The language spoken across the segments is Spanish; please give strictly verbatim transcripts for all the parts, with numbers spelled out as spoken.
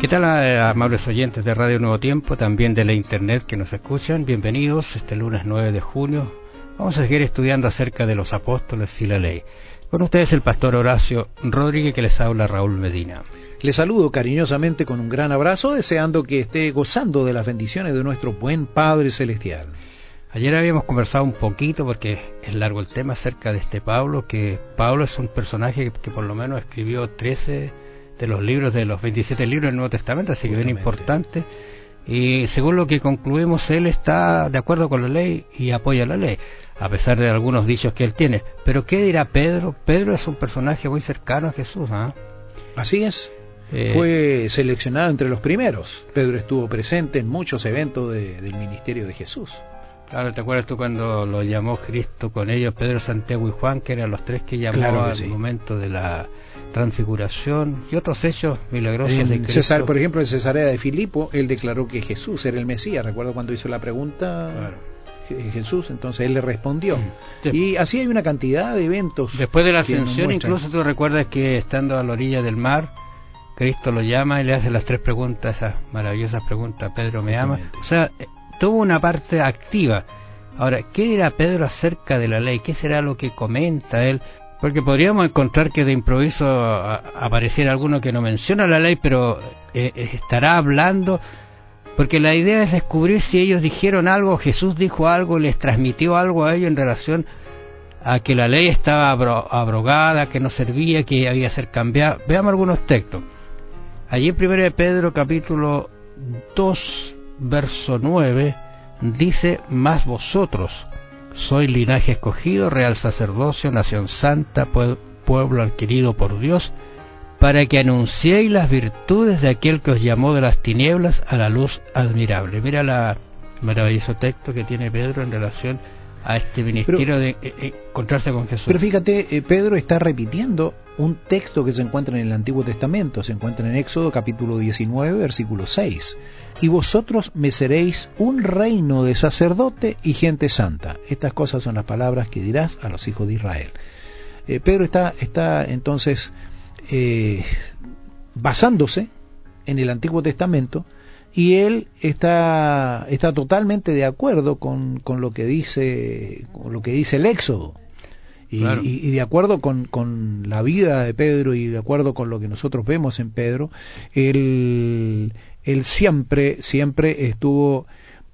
¿Qué tal, amables oyentes de Radio Nuevo Tiempo, también de la internet que nos escuchan? Bienvenidos este lunes nueve de junio. Vamos a seguir estudiando acerca de los apóstoles y la ley. Con ustedes el pastor Horacio Rodríguez, que les habla Raúl Medina. Les saludo cariñosamente con un gran abrazo, deseando que esté gozando de las bendiciones de nuestro buen Padre Celestial. Ayer habíamos conversado un poquito, porque es largo el tema, acerca de este Pablo, que Pablo es un personaje que, que por lo menos escribió trece de los libros, de los veintisiete libros del Nuevo Testamento, así que bien importante. Y según lo que concluimos, él está de acuerdo con la ley y apoya la ley, a pesar de algunos dichos que él tiene. Pero ¿qué dirá Pedro? Pedro es un personaje muy cercano a Jesús, ¿eh? Así es. Eh, Fue seleccionado entre los primeros. Pedro estuvo presente en muchos eventos de, del ministerio de Jesús. Claro, ¿te acuerdas tú cuando lo llamó Cristo con ellos, Pedro, Santiago y Juan, que eran los tres que llamó claro que al sí. momento de la transfiguración y otros hechos milagrosos en de Cristo? César, por ejemplo, en Cesarea de Filipo, él declaró que Jesús era el Mesías. Recuerdo cuando hizo la pregunta, claro. Jesús, entonces él le respondió. Sí. Y así hay una cantidad de eventos. Después de la ascensión, incluso tú recuerdas que estando a la orilla del mar, Cristo lo llama y le hace las tres preguntas, esas maravillosas preguntas: Pedro, ¿me ama? O sea, tuvo una parte activa. Ahora, ¿qué dirá Pedro acerca de la ley? ¿Qué será lo que comenta él? Porque podríamos encontrar que de improviso a, apareciera alguno que no menciona la ley, pero eh, estará hablando, porque la idea es descubrir si ellos dijeron algo, Jesús dijo algo, les transmitió algo a ellos en relación a que la ley estaba abro, abrogada, que no servía, que había que ser cambiada. Veamos algunos textos. Allí en primera de Pedro, capítulo dos, verso nueve, dice: mas vosotros sois linaje escogido, real sacerdocio, nación santa, pueblo adquirido por Dios, para que anunciéis las virtudes de aquel que os llamó de las tinieblas a la luz admirable. Mira la maravilloso texto que tiene Pedro en relación a este ministerio pero, de eh, eh, encontrarse con Jesús. Pero fíjate, eh, Pedro está repitiendo un texto que se encuentra en el Antiguo Testamento, se encuentra en Éxodo capítulo diecinueve, versículo seis. Y vosotros me seréis un reino de sacerdote y gente santa. Estas cosas son las palabras que dirás a los hijos de Israel. Eh, Pedro está, está entonces eh, basándose en el Antiguo Testamento, y él está, está totalmente de acuerdo con, con lo que dice, con lo que dice el Éxodo. Y, claro. y, y de acuerdo con, con la vida de Pedro y de acuerdo con lo que nosotros vemos en Pedro, él, él siempre, siempre estuvo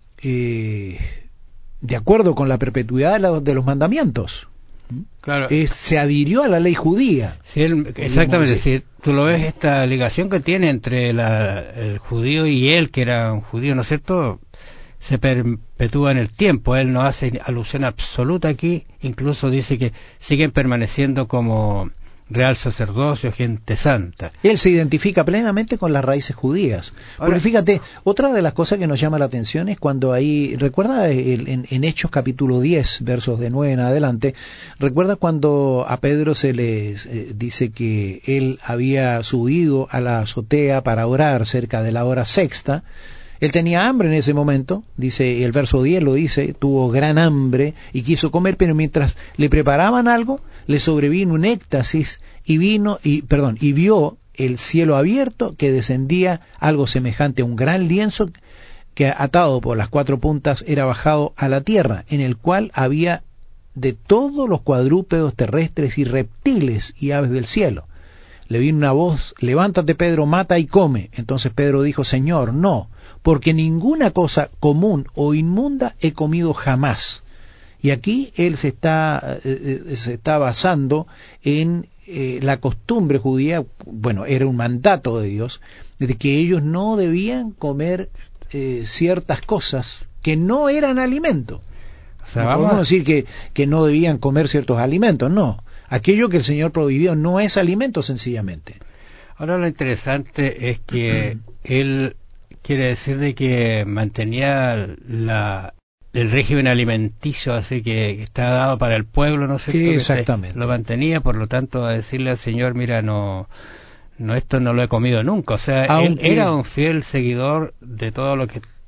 eh, de acuerdo con la perpetuidad de, la, de los mandamientos. Claro. Eh, se adhirió a la ley judía. Sí, él, exactamente, si tú lo ves, esta ligación que tiene entre la, el judío y él, que era un judío, ¿no es cierto?, se perpetúa en el tiempo. Él no hace alusión absoluta aquí, incluso dice que siguen permaneciendo como real sacerdocio, gente santa. Él se identifica plenamente con las raíces judías. Ahora, porque fíjate, otra de las cosas que nos llama la atención es cuando ahí, recuerda el, en, en Hechos capítulo diez, versos de nueve en adelante, recuerda cuando a Pedro se le eh, dice que él había subido a la azotea para orar cerca de la hora sexta. Él tenía hambre en ese momento, dice el verso diez lo dice, tuvo gran hambre y quiso comer, pero mientras le preparaban algo, le sobrevino un éxtasis y vino y perdón y vio el cielo abierto, que descendía algo semejante a un gran lienzo que, atado por las cuatro puntas, era bajado a la tierra, en el cual había de todos los cuadrúpedos terrestres y reptiles y aves del cielo. Le vino una voz: levántate, Pedro, mata y come. Entonces Pedro dijo: Señor, no, porque ninguna cosa común o inmunda he comido jamás. Y aquí él se está, eh, se está basando en eh, la costumbre judía. Bueno, era un mandato de Dios, de que ellos no debían comer eh, ciertas cosas que no eran alimento. O sea, no vamos a decir que, que no debían comer ciertos alimentos, no. Aquello que el Señor prohibió no es alimento, sencillamente. Ahora, lo interesante es que uh-huh. él quiere decir de que mantenía la, el régimen alimenticio así que, que está dado para el pueblo, ¿no sé qué? Exactamente. Lo mantenía, por lo tanto, a decirle al Señor: mira, no, no esto no lo he comido nunca. O sea, Aunque... él era un fiel seguidor de todo lo que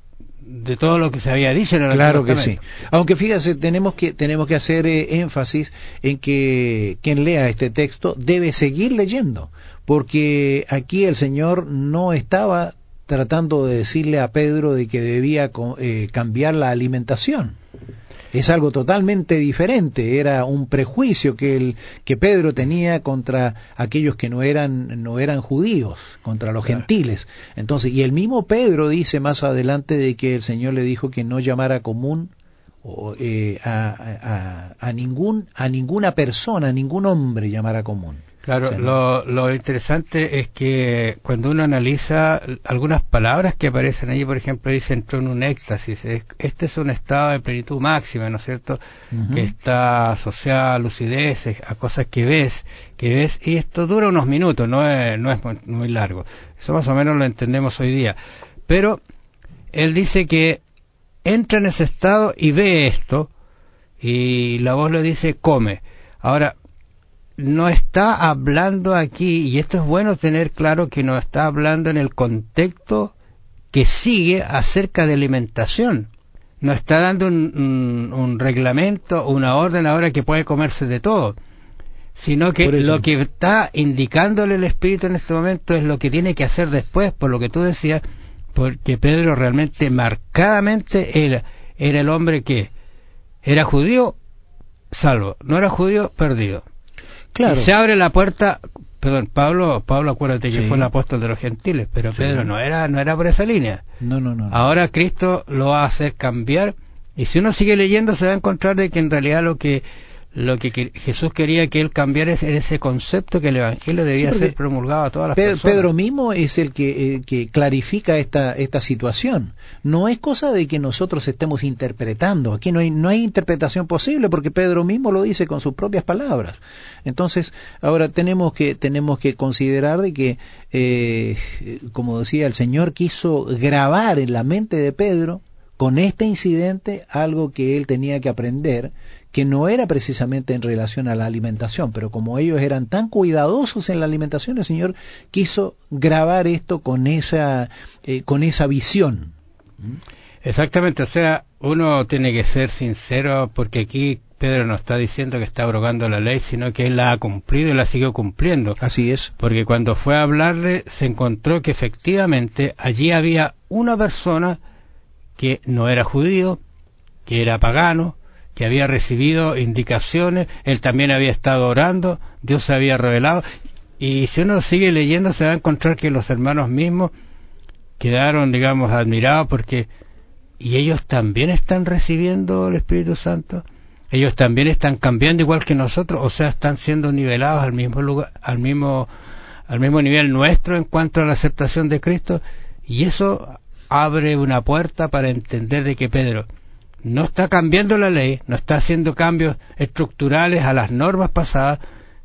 de todo lo que se había dicho en el Claro que sí. Aunque fíjese, tenemos que tenemos que hacer eh, énfasis en que quien lea este texto debe seguir leyendo, porque aquí el Señor no estaba tratando de decirle a Pedro de que debía eh, cambiar la alimentación. Es algo totalmente diferente, era un prejuicio que el que Pedro tenía contra aquellos que no eran no eran judíos, contra los claro. gentiles. Entonces, y el mismo Pedro dice más adelante de que el Señor le dijo que no llamara común o, eh, a, a, a ningún a ninguna persona, a ningún hombre llamara común. Claro, o sea, lo, lo interesante es que cuando uno analiza algunas palabras que aparecen allí, por ejemplo, dice entró en un éxtasis. Este es un estado de plenitud máxima, ¿no es cierto? Uh-huh. Que está asociado a lucidez, a cosas que ves, que ves, y esto dura unos minutos, no es, no es muy, muy largo. Eso más o menos lo entendemos hoy día. Pero él dice que entra en ese estado y ve esto, y la voz le dice come. Ahora, no está hablando aquí, y esto es bueno tener claro que no está hablando en el contexto que sigue acerca de alimentación. No está dando un, un, un reglamento, una orden ahora que puede comerse de todo, sino que lo que está indicándole el Espíritu en este momento es lo que tiene que hacer después, por lo que tú decías, porque Pedro realmente marcadamente era, era el hombre que era judío, salvo, no era judío, perdido. Claro. Y se abre la puerta, perdón, Pablo, Pablo acuérdate que sí. fue el apóstol de los gentiles, pero sí. Pedro no era, no era por esa línea. No, no, no, no. Ahora Cristo lo va a hacer cambiar, y si uno sigue leyendo se va a encontrar de que en realidad lo que lo que, que Jesús quería que él cambiara era ese concepto que el Evangelio debía sí, ser promulgado a todas las Pedro, personas. Pedro mismo es el que, eh, que clarifica esta esta situación. No es cosa de que nosotros estemos interpretando. Aquí no hay no hay interpretación posible porque Pedro mismo lo dice con sus propias palabras. Entonces, ahora tenemos que tenemos que considerar de que, eh, como decía, el Señor quiso grabar en la mente de Pedro con este incidente algo que él tenía que aprender, que no era precisamente en relación a la alimentación, pero como ellos eran tan cuidadosos en la alimentación, el Señor quiso grabar esto con esa eh, con esa visión. Exactamente, o sea, uno tiene que ser sincero, porque aquí Pedro no está diciendo que está abrogando la ley, sino que él la ha cumplido y la siguió cumpliendo. Así es. Porque cuando fue a hablarle, se encontró que efectivamente allí había una persona que no era judío, que era pagano, que había recibido indicaciones, él también había estado orando, Dios se había revelado, y si uno sigue leyendo se va a encontrar que los hermanos mismos quedaron, digamos, admirados porque, y ellos también están recibiendo el Espíritu Santo, ellos también están cambiando igual que nosotros, o sea, están siendo nivelados al mismo lugar, al mismo, al mismo nivel nuestro en cuanto a la aceptación de Cristo, y eso abre una puerta para entender de que Pedro no está cambiando la ley, no está haciendo cambios estructurales a las normas pasadas,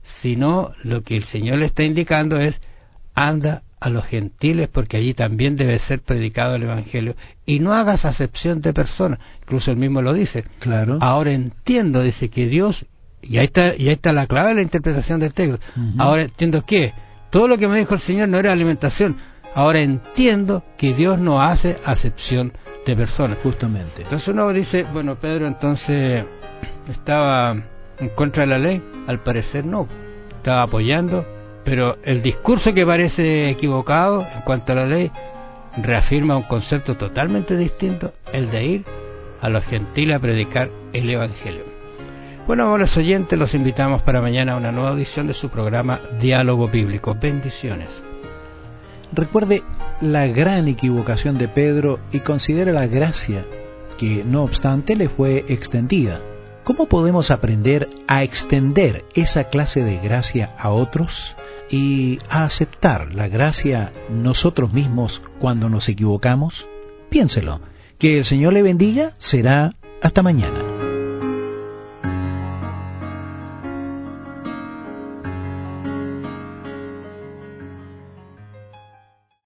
sino lo que el Señor le está indicando es anda a los gentiles porque allí también debe ser predicado el Evangelio y no hagas acepción de personas. Incluso él mismo lo dice. Claro. Ahora entiendo, dice que Dios, y ahí está, y ahí está la clave de la interpretación del texto. Uh-huh. Ahora entiendo que todo lo que me dijo el Señor no era alimentación. Ahora entiendo que Dios no hace acepción de personas. Justamente. Entonces uno dice, bueno, Pedro entonces estaba en contra de la ley, al parecer no, estaba apoyando, pero el discurso que parece equivocado en cuanto a la ley reafirma un concepto totalmente distinto, el de ir a los gentiles a predicar el Evangelio. Bueno, amables oyentes, los invitamos para mañana a una nueva edición de su programa Diálogo Bíblico. Bendiciones. Recuerde la gran equivocación de Pedro y considere la gracia que, no obstante, le fue extendida. ¿Cómo podemos aprender a extender esa clase de gracia a otros y a aceptar la gracia nosotros mismos cuando nos equivocamos? Piénselo. Que el Señor le bendiga. Será hasta mañana.